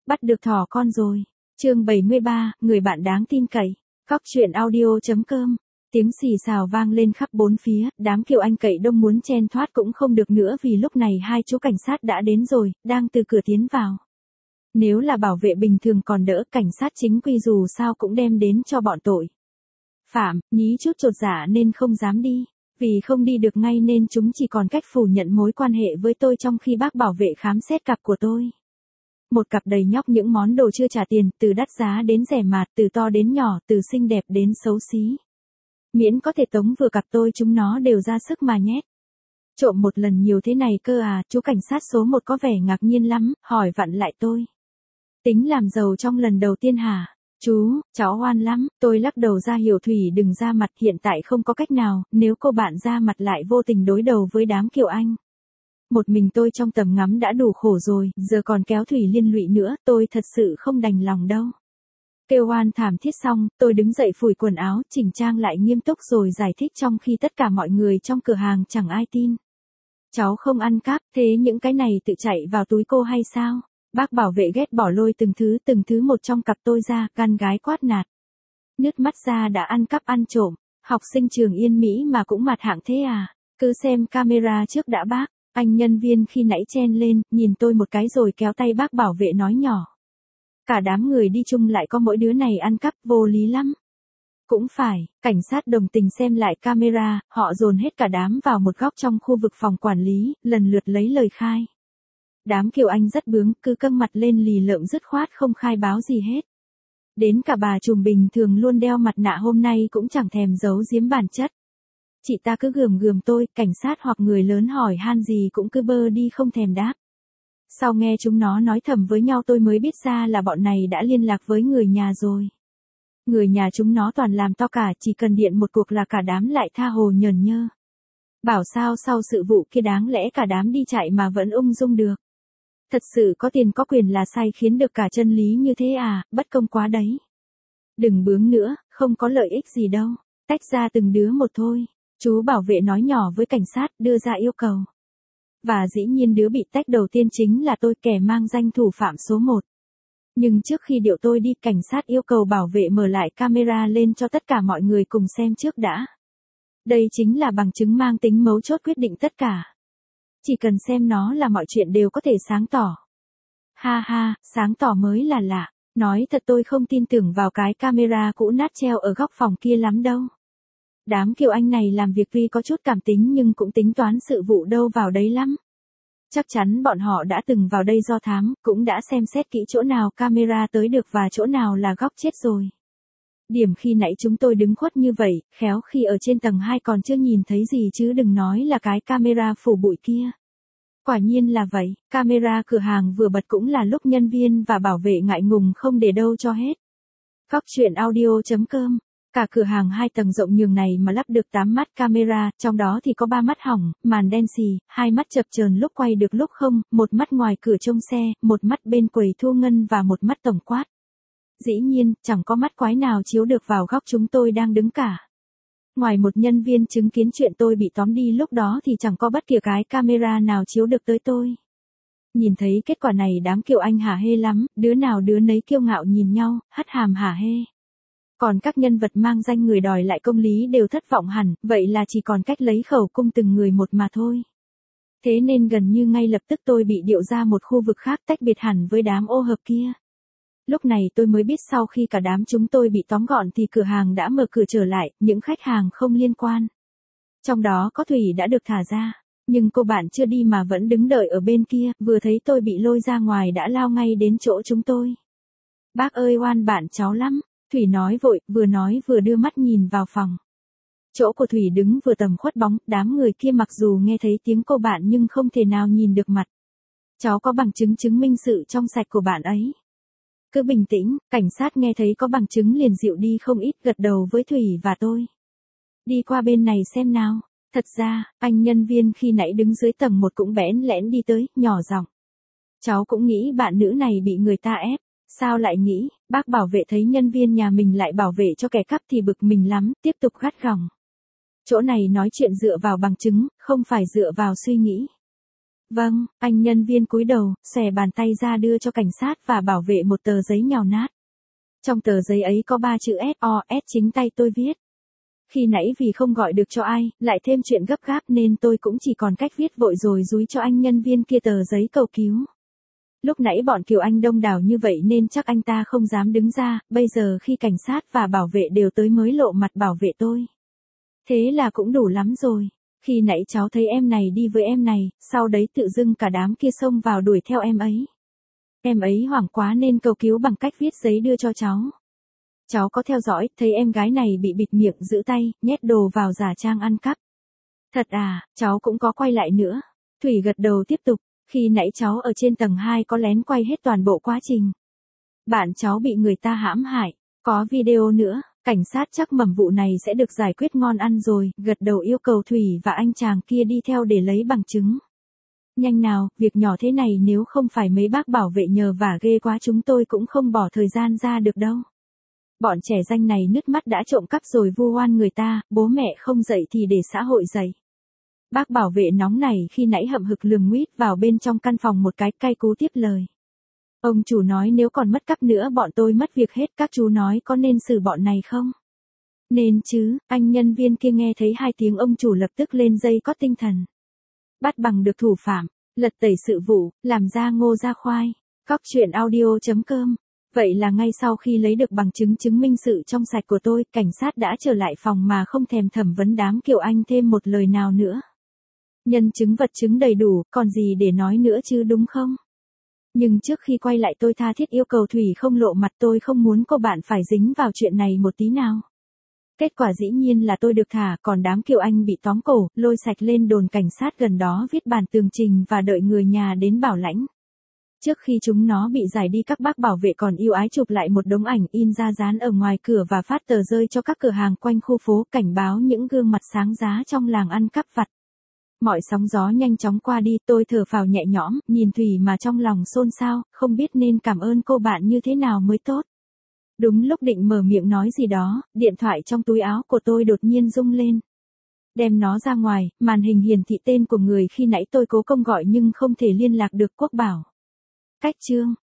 Bắt được thỏ con rồi. Chương 73, người bạn đáng tin cậy. Góc truyện audio.com. Tiếng xì xào vang lên khắp bốn phía, đám Kiều Anh cậy đông muốn chen thoát cũng không được nữa vì lúc này hai chú cảnh sát đã đến rồi, đang từ cửa tiến vào. Nếu là bảo vệ bình thường còn đỡ, cảnh sát chính quy dù sao cũng đem đến cho bọn tội phạm, nhí chút chột dạ nên không dám đi. Vì không đi được ngay nên chúng chỉ còn cách phủ nhận mối quan hệ với tôi trong khi bác bảo vệ khám xét cặp của tôi. Một cặp đầy nhóc những món đồ chưa trả tiền, từ đắt giá đến rẻ mạt, từ to đến nhỏ, từ xinh đẹp đến xấu xí. Miễn có thể tống vừa cặp tôi chúng nó đều ra sức mà nhét. Trộm một lần nhiều thế này cơ à, chú cảnh sát số 1 có vẻ ngạc nhiên lắm, hỏi vặn lại tôi. Tính làm giàu trong lần đầu tiên hả? Chú, cháu oan lắm, tôi lắc đầu ra hiệu Thủy đừng ra mặt, hiện tại không có cách nào, nếu cô bạn ra mặt lại vô tình đối đầu với đám Kiều Anh. Một mình tôi trong tầm ngắm đã đủ khổ rồi, giờ còn kéo Thủy liên lụy nữa, tôi thật sự không đành lòng đâu. Kêu oan thảm thiết xong, tôi đứng dậy phủi quần áo, chỉnh trang lại nghiêm túc rồi giải thích trong khi tất cả mọi người trong cửa hàng chẳng ai tin. Cháu không ăn cắp, thế những cái này tự chạy vào túi cô hay sao? Bác bảo vệ ghét bỏ lôi từng thứ một trong cặp tôi ra, gan gái quát nạt. Nước mắt ra đã ăn cắp ăn trộm, học sinh trường Yên Mỹ mà cũng mặt hạng thế à? Cứ xem camera trước đã bác. Anh nhân viên khi nãy chen lên, nhìn tôi một cái rồi kéo tay bác bảo vệ nói nhỏ. Cả đám người đi chung lại có mỗi đứa này ăn cắp, vô lý lắm. Cũng phải, cảnh sát đồng tình xem lại camera, họ dồn hết cả đám vào một góc trong khu vực phòng quản lý, lần lượt lấy lời khai. Đám Kiều Anh rất bướng, cứ căng mặt lên lì lợm dứt khoát không khai báo gì hết. Đến cả bà trùm bình thường luôn đeo mặt nạ hôm nay cũng chẳng thèm giấu giếm bản chất. Chị ta cứ gườm tôi, cảnh sát hoặc người lớn hỏi han gì cũng cứ bơ đi không thèm đáp. Sau nghe chúng nó nói thầm với nhau tôi mới biết ra là bọn này đã liên lạc với người nhà rồi. Người nhà chúng nó toàn làm to cả, chỉ cần điện một cuộc là cả đám lại tha hồ nhờn nhơ. Bảo sao sau sự vụ kia đáng lẽ cả đám đi chạy mà vẫn ung dung được. Thật sự có tiền có quyền là sai khiến được cả chân lý như thế à, bất công quá đấy. Đừng bướng nữa, không có lợi ích gì đâu, tách ra từng đứa một thôi. Chú bảo vệ nói nhỏ với cảnh sát, đưa ra yêu cầu. Và dĩ nhiên đứa bị tách đầu tiên chính là tôi, kẻ mang danh thủ phạm số 1. Nhưng trước khi điệu tôi đi, cảnh sát yêu cầu bảo vệ mở lại camera lên cho tất cả mọi người cùng xem trước đã. Đây chính là bằng chứng mang tính mấu chốt quyết định tất cả. Chỉ cần xem nó là mọi chuyện đều có thể sáng tỏ. Ha ha, sáng tỏ mới là lạ. Nói thật tôi không tin tưởng vào cái camera cũ nát treo ở góc phòng kia lắm đâu. Đám Kiều Anh này làm việc tuy có chút cảm tính nhưng cũng tính toán sự vụ đâu vào đấy lắm. Chắc chắn bọn họ đã từng vào đây do thám, cũng đã xem xét kỹ chỗ nào camera tới được và chỗ nào là góc chết rồi. Điểm khi nãy chúng tôi đứng khuất như vậy, khéo khi ở trên tầng 2 còn chưa nhìn thấy gì chứ đừng nói là cái camera phủ bụi kia. Quả nhiên là vậy, camera cửa hàng vừa bật cũng là lúc nhân viên và bảo vệ ngại ngùng không để đâu cho hết. Góc truyện audio.com. Cả cửa hàng 2 tầng rộng nhường này mà lắp được 8 mắt camera, trong đó thì có 3 mắt hỏng, màn đen xì, 2 mắt chập chờn lúc quay được lúc không, 1 mắt ngoài cửa trông xe, 1 mắt bên quầy thu ngân và 1 mắt tổng quát. Dĩ nhiên, chẳng có mắt quái nào chiếu được vào góc chúng tôi đang đứng cả. Ngoài một nhân viên chứng kiến chuyện tôi bị tóm đi lúc đó thì chẳng có bất kỳ cái camera nào chiếu được tới tôi. Nhìn thấy kết quả này đám Kiều Anh hả hê lắm, đứa nào đứa nấy kiêu ngạo nhìn nhau, hất hàm hả hê. Còn các nhân vật mang danh người đòi lại công lý đều thất vọng hẳn, vậy là chỉ còn cách lấy khẩu cung từng người một mà thôi. Thế nên gần như ngay lập tức tôi bị điệu ra một khu vực khác tách biệt hẳn với đám ô hợp kia. Lúc này tôi mới biết sau khi cả đám chúng tôi bị tóm gọn thì cửa hàng đã mở cửa trở lại, những khách hàng không liên quan. Trong đó có Thủy đã được thả ra, nhưng cô bạn chưa đi mà vẫn đứng đợi ở bên kia, vừa thấy tôi bị lôi ra ngoài đã lao ngay đến chỗ chúng tôi. Bác ơi oan bạn cháu lắm. Thủy nói vội, vừa nói vừa đưa mắt nhìn vào phòng. Chỗ của Thủy đứng vừa tầm khuất bóng, đám người kia mặc dù nghe thấy tiếng cô bạn nhưng không thể nào nhìn được mặt. Cháu có bằng chứng chứng minh sự trong sạch của bạn ấy. Cứ bình tĩnh, cảnh sát nghe thấy có bằng chứng liền dịu đi không ít, gật đầu với Thủy và tôi. Đi qua bên này xem nào. Thật ra, anh nhân viên khi nãy đứng dưới tầng 1 cũng bẽn lẽn đi tới, nhỏ giọng. Cháu cũng nghĩ bạn nữ này bị người ta ép. Sao lại nghĩ, bác bảo vệ thấy nhân viên nhà mình lại bảo vệ cho kẻ cắp thì bực mình lắm, tiếp tục gắt gỏng. Chỗ này nói chuyện dựa vào bằng chứng, không phải dựa vào suy nghĩ. Vâng, anh nhân viên cúi đầu, xòe bàn tay ra đưa cho cảnh sát và bảo vệ một tờ giấy nhào nát. Trong tờ giấy ấy có 3 chữ SOS chính tay tôi viết. Khi nãy vì không gọi được cho ai, lại thêm chuyện gấp gáp nên tôi cũng chỉ còn cách viết vội rồi dúi cho anh nhân viên kia tờ giấy cầu cứu. Lúc nãy bọn Kiều Anh đông đảo như vậy nên chắc anh ta không dám đứng ra, bây giờ khi cảnh sát và bảo vệ đều tới mới lộ mặt bảo vệ tôi. Thế là cũng đủ lắm rồi. Khi nãy cháu thấy em này đi với em này, sau đấy tự dưng cả đám kia xông vào đuổi theo em ấy. Em ấy hoảng quá nên cầu cứu bằng cách viết giấy đưa cho cháu. Cháu có theo dõi, thấy em gái này bị bịt miệng giữ tay, nhét đồ vào giả trang ăn cắp. Thật à, cháu cũng có quay lại nữa. Thủy gật đầu tiếp tục, khi nãy cháu ở trên tầng 2 có lén quay hết toàn bộ quá trình. Bạn cháu bị người ta hãm hại, có video nữa, cảnh sát chắc mầm vụ này sẽ được giải quyết ngon ăn rồi, gật đầu yêu cầu Thủy và anh chàng kia đi theo để lấy bằng chứng. Nhanh nào, việc nhỏ thế này nếu không phải mấy bác bảo vệ nhờ vả ghê quá chúng tôi cũng không bỏ thời gian ra được đâu. Bọn trẻ danh này nứt mắt đã trộm cắp rồi vu oan người ta, bố mẹ không dạy thì để xã hội dạy. Bác bảo vệ nóng này khi nãy hậm hực lườm nguýt vào bên trong căn phòng một cái cay cú tiếp lời. Ông chủ nói nếu còn mất cắp nữa bọn tôi mất việc hết, các chú nói có nên xử bọn này không? Nên chứ, anh nhân viên kia nghe thấy 2 tiếng ông chủ lập tức lên dây có tinh thần. Bắt bằng được thủ phạm, lật tẩy sự vụ, làm ra ngô ra khoai. Cóc truyện audio.com. Vậy là ngay sau khi lấy được bằng chứng chứng minh sự trong sạch của tôi, cảnh sát đã trở lại phòng mà không thèm thẩm vấn đám Kiều Anh thêm một lời nào nữa. Nhân chứng vật chứng đầy đủ, còn gì để nói nữa chứ đúng không? Nhưng trước khi quay lại tôi tha thiết yêu cầu Thủy không lộ mặt, tôi không muốn cô bạn phải dính vào chuyện này một tí nào. Kết quả dĩ nhiên là tôi được thả, còn đám Kiều Anh bị tóm cổ, lôi sạch lên đồn cảnh sát gần đó viết bản tường trình và đợi người nhà đến bảo lãnh. Trước khi chúng nó bị giải đi các bác bảo vệ còn yêu ái chụp lại một đống ảnh in ra dán ở ngoài cửa và phát tờ rơi cho các cửa hàng quanh khu phố cảnh báo những gương mặt sáng giá trong làng ăn cắp vặt. Mọi sóng gió nhanh chóng qua đi, tôi thở phào nhẹ nhõm, nhìn Thủy mà trong lòng xôn xao, không biết nên cảm ơn cô bạn như thế nào mới tốt. Đúng lúc định mở miệng nói gì đó, điện thoại trong túi áo của tôi đột nhiên rung lên. Đem nó ra ngoài, màn hình hiển thị tên của người khi nãy tôi cố công gọi nhưng không thể liên lạc được. Quốc Bảo. Cách chương